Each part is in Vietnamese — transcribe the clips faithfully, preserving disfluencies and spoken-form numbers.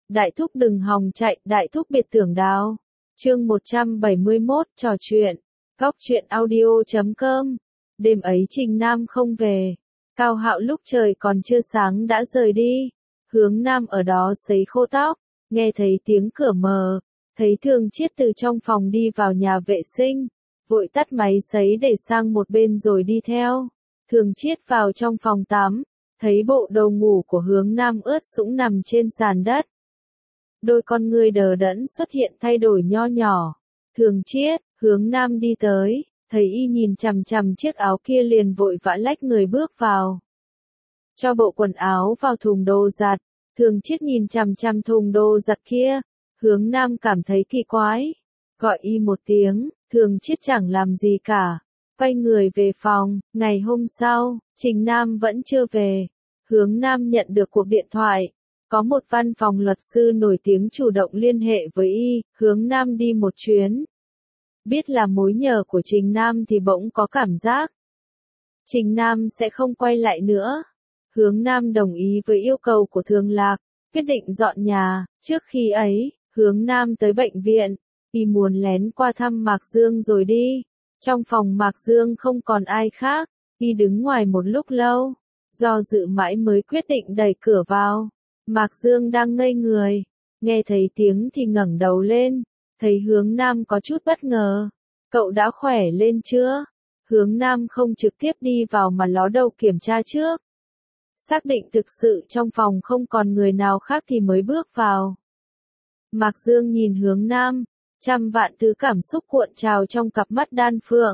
Đại thúc đừng hòng chạy, đại thúc biệt tưởng đào. Chương một trăm bảy mươi mốt, trò chuyện. Góc truyện audio chấm com. Đêm ấy Trình Nam không về. Cao Hạo lúc trời còn chưa sáng đã rời đi. Hướng Nam ở đó sấy khô tóc, nghe thấy tiếng cửa mở, thấy Thường Chiết từ trong phòng đi vào nhà vệ sinh, vội tắt máy sấy để sang một bên rồi đi theo. Thường Chiết vào trong phòng tắm, thấy bộ đồ ngủ của Hướng Nam ướt sũng nằm trên sàn đất. Đôi con ngươi đờ đẫn xuất hiện thay đổi nho nhỏ. Thường Chiết, Hướng Nam đi tới, thấy y nhìn chằm chằm chiếc áo kia liền vội vã lách người bước vào. Cho bộ quần áo vào thùng đồ giặt. Thường Chiết nhìn chằm chằm thùng đồ giặt kia. Hướng Nam cảm thấy kỳ quái. Gọi y một tiếng, Thường Chiết chẳng làm gì cả. Quay người về phòng. Ngày hôm sau, Trình Nam vẫn chưa về. Hướng Nam nhận được cuộc điện thoại. Có một văn phòng luật sư nổi tiếng chủ động liên hệ với y. Hướng Nam đi một chuyến. Biết là mối nhờ của Trình Nam thì bỗng có cảm giác Trình Nam sẽ không quay lại nữa. Hướng Nam đồng ý với yêu cầu của Thường Lạc, quyết định dọn nhà. Trước khi ấy, Hướng Nam tới bệnh viện, y muốn lén qua thăm Mạc Dương rồi đi. Trong phòng Mạc Dương không còn ai khác, y đứng ngoài một lúc lâu, do dự mãi mới quyết định đẩy cửa vào. Mạc Dương đang ngây người, nghe thấy tiếng thì ngẩng đầu lên, thấy Hướng Nam có chút bất ngờ. Cậu đã khỏe lên chưa? Hướng Nam không trực tiếp đi vào mà ló đầu kiểm tra trước. Xác định thực sự trong phòng không còn người nào khác thì mới bước vào. Mạc Dương nhìn Hướng Nam, trăm vạn thứ cảm xúc cuộn trào trong cặp mắt đan phượng.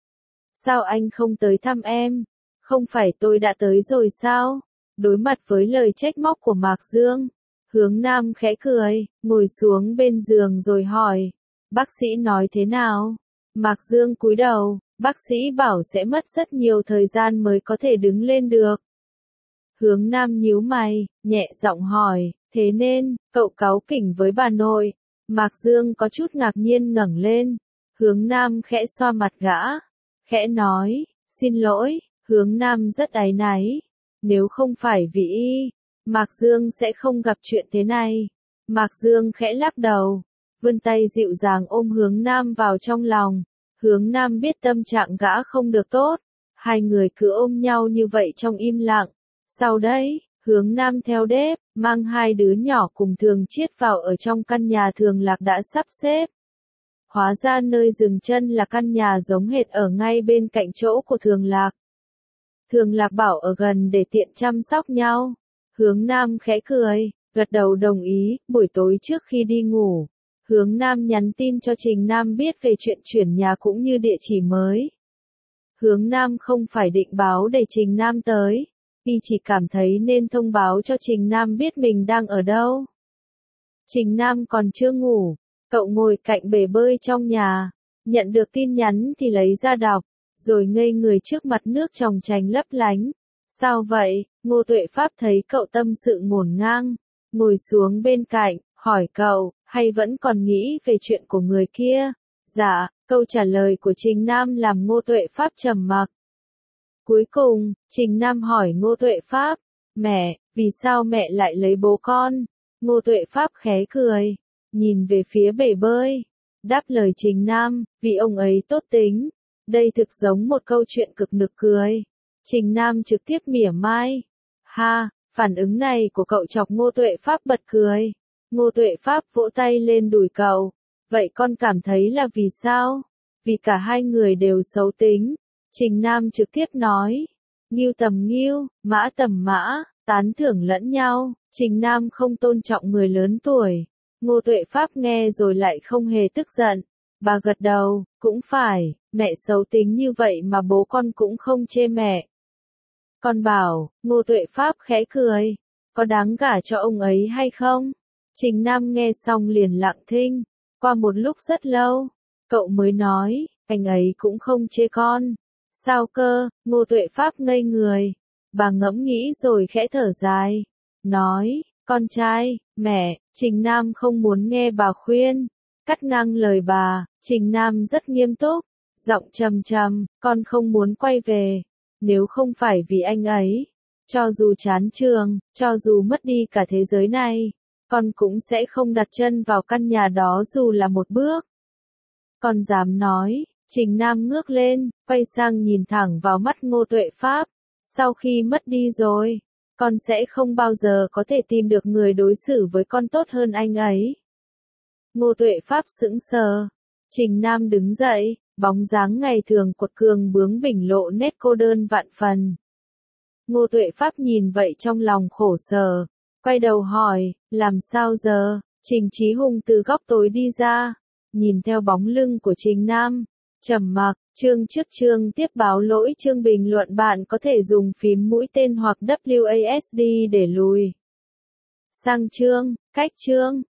Sao anh không tới thăm em? Không phải tôi đã tới rồi sao? Đối mặt với lời trách móc của Mạc Dương, Hướng Nam khẽ cười, ngồi xuống bên giường rồi hỏi, bác sĩ nói thế nào? Mạc Dương cúi đầu, bác sĩ bảo sẽ mất rất nhiều thời gian mới có thể đứng lên được. Hướng Nam nhíu mày, nhẹ giọng hỏi, thế nên, cậu cáu kỉnh với bà nội? Mạc Dương có chút ngạc nhiên ngẩng lên. Hướng Nam khẽ xoa mặt gã, khẽ nói, xin lỗi. Hướng Nam rất áy náy. Nếu không phải vì y, Mạc Dương sẽ không gặp chuyện thế này. Mạc Dương khẽ lắc đầu, vươn tay dịu dàng ôm Hướng Nam vào trong lòng. Hướng Nam biết tâm trạng gã không được tốt. Hai người cứ ôm nhau như vậy trong im lặng. Sau đấy, Hướng Nam theo đếp, mang hai đứa nhỏ cùng Thường Chiết vào ở trong căn nhà Thường Lạc đã sắp xếp. Hóa ra nơi dừng chân là căn nhà giống hệt ở ngay bên cạnh chỗ của Thường Lạc. Thường Lạc bảo ở gần để tiện chăm sóc nhau. Hướng Nam khẽ cười, gật đầu đồng ý. Buổi tối trước khi đi ngủ, Hướng Nam nhắn tin cho Trình Nam biết về chuyện chuyển nhà cũng như địa chỉ mới. Hướng Nam không phải định báo để Trình Nam tới, y chỉ cảm thấy nên thông báo cho Trình Nam biết mình đang ở đâu. Trình Nam còn chưa ngủ, cậu ngồi cạnh bể bơi trong nhà, nhận được tin nhắn thì lấy ra đọc, rồi ngây người trước mặt nước tròng trành lấp lánh. Sao vậy? Ngô Tuệ Pháp thấy cậu tâm sự ngổn ngang, ngồi xuống bên cạnh, hỏi cậu, hay vẫn còn nghĩ về chuyện của người kia? Dạ, câu trả lời của Trình Nam làm Ngô Tuệ Pháp trầm mặc. Cuối cùng, Trình Nam hỏi Ngô Tuệ Pháp, mẹ, vì sao mẹ lại lấy bố con? Ngô Tuệ Pháp khẽ cười, nhìn về phía bể bơi, đáp lời Trình Nam, vì ông ấy tốt tính. Đây thực giống một câu chuyện cực nực cười. Trình Nam trực tiếp mỉa mai. Ha, phản ứng này của cậu chọc Ngô Tuệ Pháp bật cười. Ngô Tuệ Pháp vỗ tay lên đùi cậu. Vậy con cảm thấy là vì sao? Vì cả hai người đều xấu tính. Trình Nam trực tiếp nói. Nghiêu tầm nghiêu, mã tầm mã, tán thưởng lẫn nhau. Trình Nam không tôn trọng người lớn tuổi. Ngô Tuệ Pháp nghe rồi lại không hề tức giận. Bà gật đầu, cũng phải, mẹ xấu tính như vậy mà bố con cũng không chê mẹ. Con bảo, Ngô Tuệ Pháp khẽ cười, có đáng gả cho ông ấy hay không? Trình Nam nghe xong liền lặng thinh, qua một lúc rất lâu, cậu mới nói, anh ấy cũng không chê con. Sao cơ? Ngô Tuệ Pháp ngây người, bà ngẫm nghĩ rồi khẽ thở dài, nói, con trai, mẹ. Trình Nam không muốn nghe bà khuyên, cắt ngang lời bà. Trình Nam rất nghiêm túc, giọng trầm trầm, con không muốn quay về. Nếu không phải vì anh ấy, cho dù chán trường, cho dù mất đi cả thế giới này, con cũng sẽ không đặt chân vào căn nhà đó dù là một bước. Con dám nói, Trình Nam ngước lên, quay sang nhìn thẳng vào mắt Ngô Tuệ Pháp. Sau khi mất đi rồi, con sẽ không bao giờ có thể tìm được người đối xử với con tốt hơn anh ấy. Ngô Tuệ Pháp sững sờ. Trình Nam đứng dậy, bóng dáng ngày thường quật cường bướng bỉnh lộ nét cô đơn vạn phần. Ngô Tuệ Pháp nhìn vậy trong lòng khổ sở, quay đầu hỏi, làm sao giờ? Trình Chí Hùng từ góc tối đi ra, nhìn theo bóng lưng của Trình Nam, trầm mặc. Chương trước chương tiếp báo lỗi chương bình luận bạn có thể dùng phím mũi tên hoặc W A S D để lùi sang chương, cách chương.